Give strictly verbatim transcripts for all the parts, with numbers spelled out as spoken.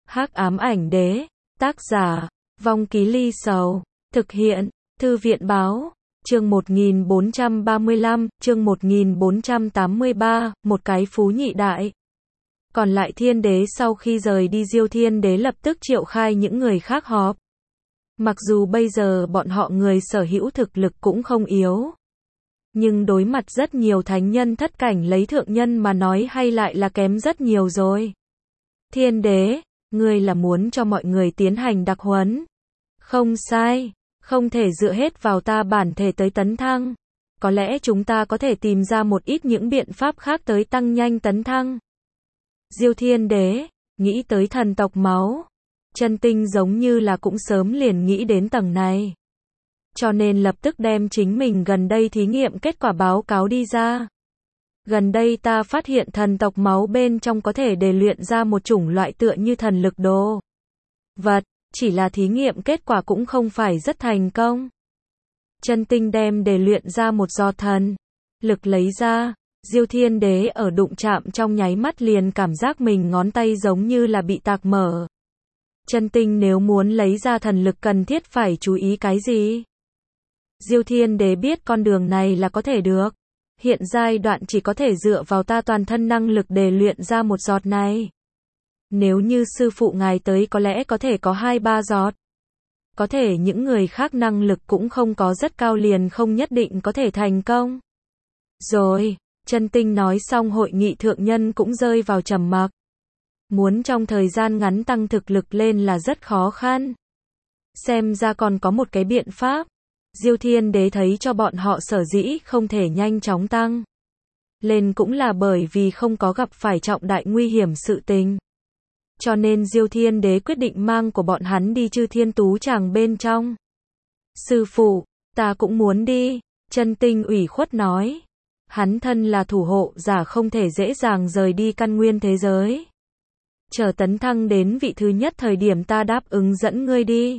Hắc ám ảnh đế, tác giả, Vong Ký Ly Sầu, thực hiện, Thư viện báo, chương một nghìn bốn trăm ba mươi lăm, chương một nghìn bốn trăm tám mươi ba, một cái phú nhị đại. Còn lại thiên đế sau khi rời đi Diêu thiên đế lập tức triệu khai những người khác họp. Mặc dù bây giờ bọn họ người sở hữu thực lực cũng không yếu. Nhưng đối mặt rất nhiều thánh nhân thất cảnh lấy thượng nhân mà nói hay lại là kém rất nhiều rồi. Thiên đế, ngươi là muốn cho mọi người tiến hành đặc huấn. Không sai, không thể dựa hết vào ta bản thể tới tấn thăng. Có lẽ chúng ta có thể tìm ra một ít những biện pháp khác tới tăng nhanh tấn thăng. Diêu thiên đế, nghĩ tới thần tộc máu. Chân tinh giống như là cũng sớm liền nghĩ đến tầng này. Cho nên lập tức đem chính mình gần đây thí nghiệm kết quả báo cáo đi ra. Gần đây ta phát hiện thần tộc máu bên trong có thể để luyện ra một chủng loại tựa như thần lực đồ vật, chỉ là thí nghiệm kết quả cũng không phải rất thành công. Chân tinh đem để luyện ra một giọt thần lực lấy ra, Diêu thiên đế ở đụng chạm trong nháy mắt liền cảm giác mình ngón tay giống như là bị tạc mở. Chân tinh nếu muốn lấy ra thần lực cần thiết phải chú ý cái gì? Diêu thiên đế biết con đường này là có thể được. Hiện giai đoạn chỉ có thể dựa vào ta toàn thân năng lực để luyện ra một giọt này. Nếu như sư phụ ngài tới có lẽ có thể có hai ba giọt. Có thể những người khác năng lực cũng không có rất cao liền không nhất định có thể thành công. Rồi, chân tinh nói xong hội nghị thượng nhân cũng rơi vào trầm mặc. Muốn trong thời gian ngắn tăng thực lực lên là rất khó khăn. Xem ra còn có một cái biện pháp. Diêu thiên đế thấy cho bọn họ sở dĩ không thể nhanh chóng tăng lên cũng là bởi vì không có gặp phải trọng đại nguy hiểm sự tình. Cho nên Diêu thiên đế quyết định mang của bọn hắn đi Chư Thiên Tú Tràng bên trong. Sư phụ, ta cũng muốn đi, chân tinh ủy khuất nói. Hắn thân là thủ hộ giả không thể dễ dàng rời đi căn nguyên thế giới. Chờ tấn thăng đến vị thứ nhất thời điểm ta đáp ứng dẫn ngươi đi.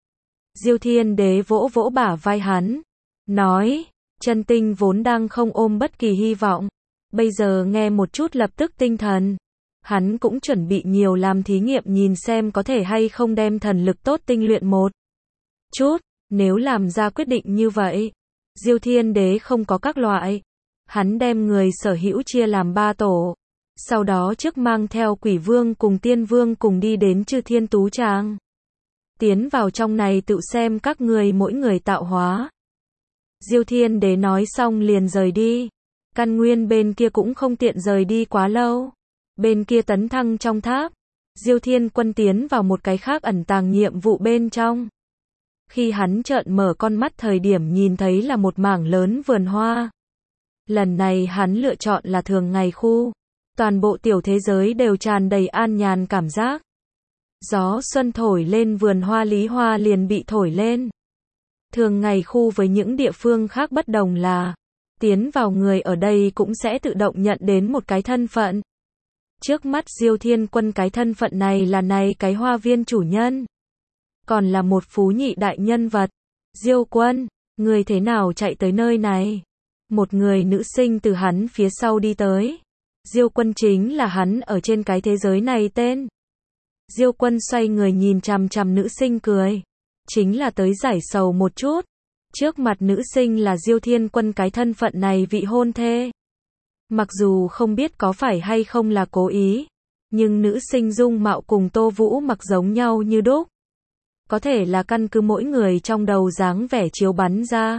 Diêu thiên đế vỗ vỗ bả vai hắn, nói, chân tinh vốn đang không ôm bất kỳ hy vọng, bây giờ nghe một chút lập tức tinh thần. Hắn cũng chuẩn bị nhiều làm thí nghiệm nhìn xem có thể hay không đem thần lực tốt tinh luyện một chút, nếu làm ra quyết định như vậy. Diêu thiên đế không có các loại, hắn đem người sở hữu chia làm ba tổ, sau đó trước mang theo quỷ vương cùng tiên vương cùng đi đến Chư Thiên Tú Tràng. Tiến vào trong này tự xem các người mỗi người tạo hóa. Diêu thiên đế nói xong liền rời đi. Căn nguyên bên kia cũng không tiện rời đi quá lâu. Bên kia tấn thăng trong tháp. Diêu thiên quân tiến vào một cái khác ẩn tàng nhiệm vụ bên trong. Khi hắn trợn mở con mắt thời điểm nhìn thấy là một mảng lớn vườn hoa. Lần này hắn lựa chọn là thường ngày khu. Toàn bộ tiểu thế giới đều tràn đầy an nhàn cảm giác. Gió xuân thổi lên vườn hoa lý hoa liền bị thổi lên. Thường ngày khu với những địa phương khác bất đồng là, tiến vào người ở đây cũng sẽ tự động nhận đến một cái thân phận. Trước mắt Diêu thiên quân cái thân phận này là này cái hoa viên chủ nhân. Còn là một phú nhị đại nhân vật. Diêu quân, người thế nào chạy tới nơi này? Một người nữ sinh từ hắn phía sau đi tới. Diêu quân chính là hắn ở trên cái thế giới này tên. Diêu quân xoay người nhìn chằm chằm nữ sinh cười. Chính là tới giải sầu một chút. Trước mặt nữ sinh là Diêu thiên quân cái thân phận này vị hôn thê. Mặc dù không biết có phải hay không là cố ý. Nhưng nữ sinh dung mạo cùng Tô Vũ mặc giống nhau như đúc. Có thể là căn cứ mỗi người trong đầu dáng vẻ chiếu bắn ra.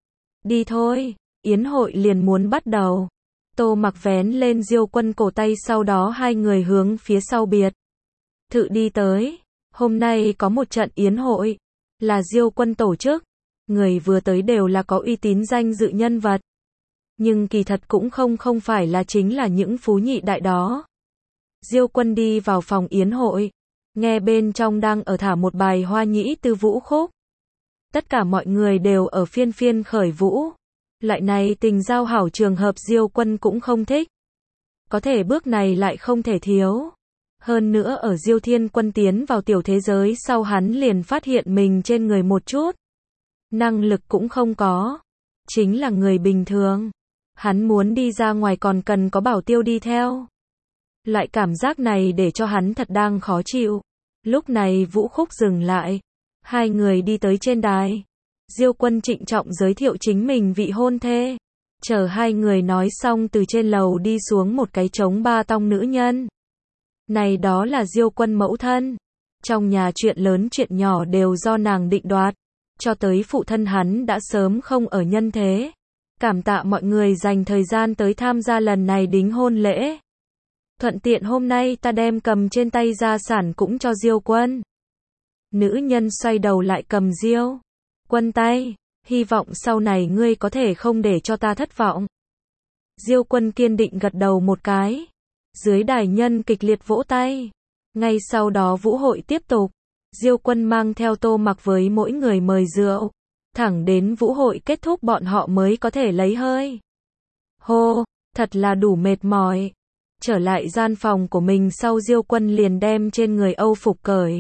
Đi thôi, yến hội liền muốn bắt đầu. Tô mặc vén lên Diêu quân cổ tay sau đó hai người hướng phía sau biệt thự đi tới. Hôm nay có một trận yến hội, là Diêu quân tổ chức. Người vừa tới đều là có uy tín danh dự nhân vật. Nhưng kỳ thật cũng không không phải là chính là những phú nhị đại đó. Diêu quân đi vào phòng yến hội, nghe bên trong đang ở thả một bài hoa nhĩ tư vũ khúc. Tất cả mọi người đều ở phiên phiên khởi vũ. Loại này tình giao hảo trường hợp Diêu quân cũng không thích. Có thể bước này lại không thể thiếu. Hơn nữa ở Diêu thiên quân tiến vào tiểu thế giới sau hắn liền phát hiện mình trên người một chút. Năng lực cũng không có. Chính là người bình thường. Hắn muốn đi ra ngoài còn cần có bảo tiêu đi theo. Loại cảm giác này để cho hắn thật đang khó chịu. Lúc này vũ khúc dừng lại. Hai người đi tới trên đài. Diêu Quân trịnh trọng giới thiệu chính mình vị hôn thê. Chờ hai người nói xong từ trên lầu đi xuống một cái trống ba tong nữ nhân. Này đó là Diêu Quân mẫu thân. Trong nhà chuyện lớn chuyện nhỏ đều do nàng định đoạt. Cho tới phụ thân hắn đã sớm không ở nhân thế. Cảm tạ mọi người dành thời gian tới tham gia lần này đính hôn lễ. Thuận tiện hôm nay ta đem cầm trên tay gia sản cũng cho Diêu Quân. Nữ nhân xoay đầu lại cầm Diêu Quân tay. Hy vọng sau này ngươi có thể không để cho ta thất vọng. Diêu Quân kiên định gật đầu một cái. Dưới đài nhân kịch liệt vỗ tay. Ngay sau đó vũ hội tiếp tục. Diêu Quân mang theo Tô Mặc với mỗi người mời rượu. Thẳng đến vũ hội kết thúc bọn họ mới có thể lấy hơi. Hô, thật là đủ mệt mỏi. Trở lại gian phòng của mình sau Diêu Quân liền đem trên người âu phục cởi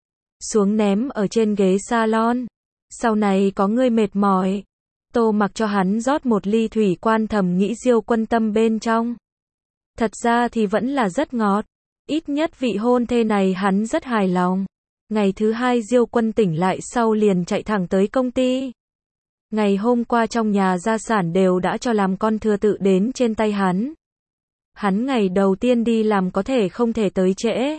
xuống ném ở trên ghế salon. Sau này có ngươi mệt mỏi. Tô Mặc cho hắn rót một ly thủy, quan thầm nghĩ Diêu Quân tâm bên trong. Thật ra thì vẫn là rất ngọt. Ít nhất vị hôn thê này hắn rất hài lòng. Ngày thứ hai Diêu Quân tỉnh lại sau liền chạy thẳng tới công ty. Ngày hôm qua trong nhà gia sản đều đã cho làm con thừa tự đến trên tay hắn. Hắn ngày đầu tiên đi làm có thể không thể tới trễ.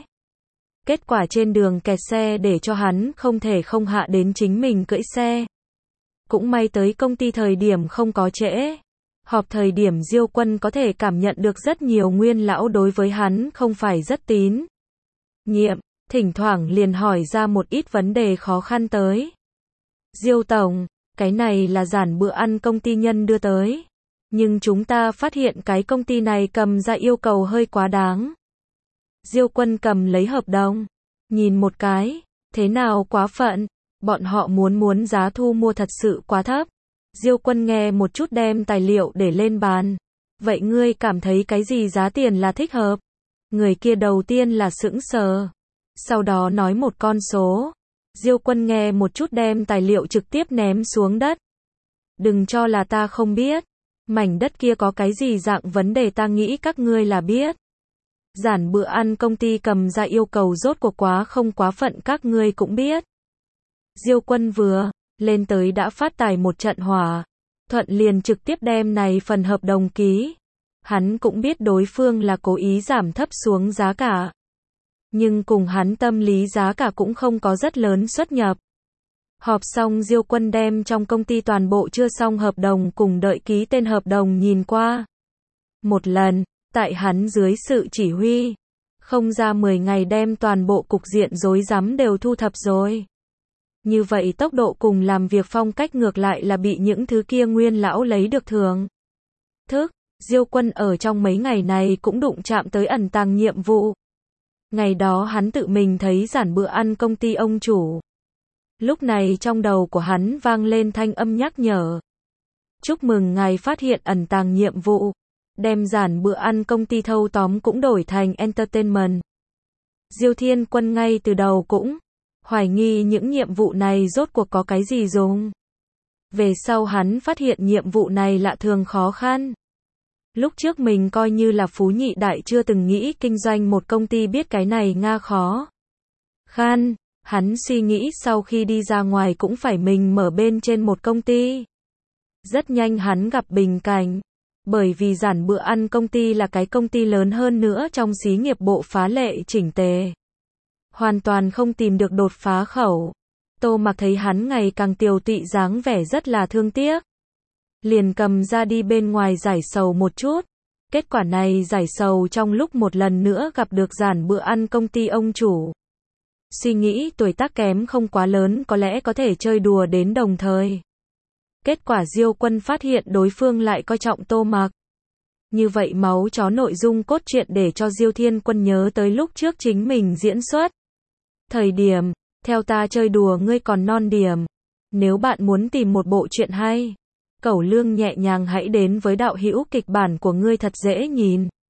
Kết quả trên đường kẹt xe để cho hắn không thể không hạ đến chính mình cưỡi xe. Cũng may tới công ty thời điểm không có trễ. Họp thời điểm Diêu Quân có thể cảm nhận được rất nhiều nguyên lão đối với hắn không phải rất tín nhiệm, thỉnh thoảng liền hỏi ra một ít vấn đề khó khăn tới. Diêu Tổng, cái này là giản bữa ăn công ty nhân đưa tới. Nhưng chúng ta phát hiện cái công ty này cầm ra yêu cầu hơi quá đáng. Diêu Quân cầm lấy hợp đồng. Nhìn một cái, thế nào quá phận, bọn họ muốn muốn giá thu mua thật sự quá thấp. Diêu Quân nghe một chút đem tài liệu để lên bàn. Vậy ngươi cảm thấy cái gì giá tiền là thích hợp? Người kia đầu tiên là sững sờ. Sau đó nói một con số. Diêu Quân nghe một chút đem tài liệu trực tiếp ném xuống đất. Đừng cho là ta không biết. Mảnh đất kia có cái gì dạng vấn đề ta nghĩ các ngươi là biết. Giản bữa ăn công ty cầm ra yêu cầu rốt cuộc quá không quá phận các ngươi cũng biết. Diêu Quân vừa lên tới đã phát tài một trận hỏa. Thuận liền trực tiếp đem này phần hợp đồng ký. Hắn cũng biết đối phương là cố ý giảm thấp xuống giá cả. Nhưng cùng hắn tâm lý giá cả cũng không có rất lớn xuất nhập. Họp xong Diêu Quân đem trong công ty toàn bộ chưa xong hợp đồng cùng đợi ký tên hợp đồng nhìn qua. Một lần, tại hắn dưới sự chỉ huy, không ra mười ngày đem toàn bộ cục diện rối rắm đều thu thập rồi. Như vậy tốc độ cùng làm việc phong cách ngược lại là bị những thứ kia nguyên lão lấy được thường. Thức, Diêu Quân ở trong mấy ngày này cũng đụng chạm tới ẩn tàng nhiệm vụ. Ngày đó hắn tự mình thấy giản bữa ăn công ty ông chủ. Lúc này trong đầu của hắn vang lên thanh âm nhắc nhở. Chúc mừng ngài phát hiện ẩn tàng nhiệm vụ. Đem giản bữa ăn công ty thâu tóm cũng đổi thành entertainment. Diêu Thiên Quân ngay từ đầu cũng hoài nghi những nhiệm vụ này rốt cuộc có cái gì dùng. Về sau hắn phát hiện nhiệm vụ này lạ thường khó khăn. Lúc trước mình coi như là phú nhị đại chưa từng nghĩ kinh doanh một công ty biết cái này nga khó khăn. Hắn suy nghĩ sau khi đi ra ngoài cũng phải mình mở bên trên một công ty. Rất nhanh hắn gặp bình cảnh. Bởi vì giản bữa ăn công ty là cái công ty lớn hơn nữa trong xí nghiệp bộ phá lệ chỉnh tề. Hoàn toàn không tìm được đột phá khẩu. Tô Mặc thấy hắn ngày càng tiều tụy dáng vẻ rất là thương tiếc. Liền cầm ra đi bên ngoài giải sầu một chút. Kết quả này giải sầu trong lúc một lần nữa gặp được giản bữa ăn công ty ông chủ. Suy nghĩ tuổi tác kém không quá lớn có lẽ có thể chơi đùa đến đồng thời. Kết quả Diêu Quân phát hiện đối phương lại coi trọng Tô Mặc. Như vậy máu chó nội dung cốt truyện để cho Diêu Thiên Quân nhớ tới lúc trước chính mình diễn xuất. Thời điểm, theo ta chơi đùa ngươi còn non điểm. Nếu bạn muốn tìm một bộ truyện hay, cẩu lương nhẹ nhàng hãy đến với đạo hữu kịch bản của ngươi thật dễ nhìn.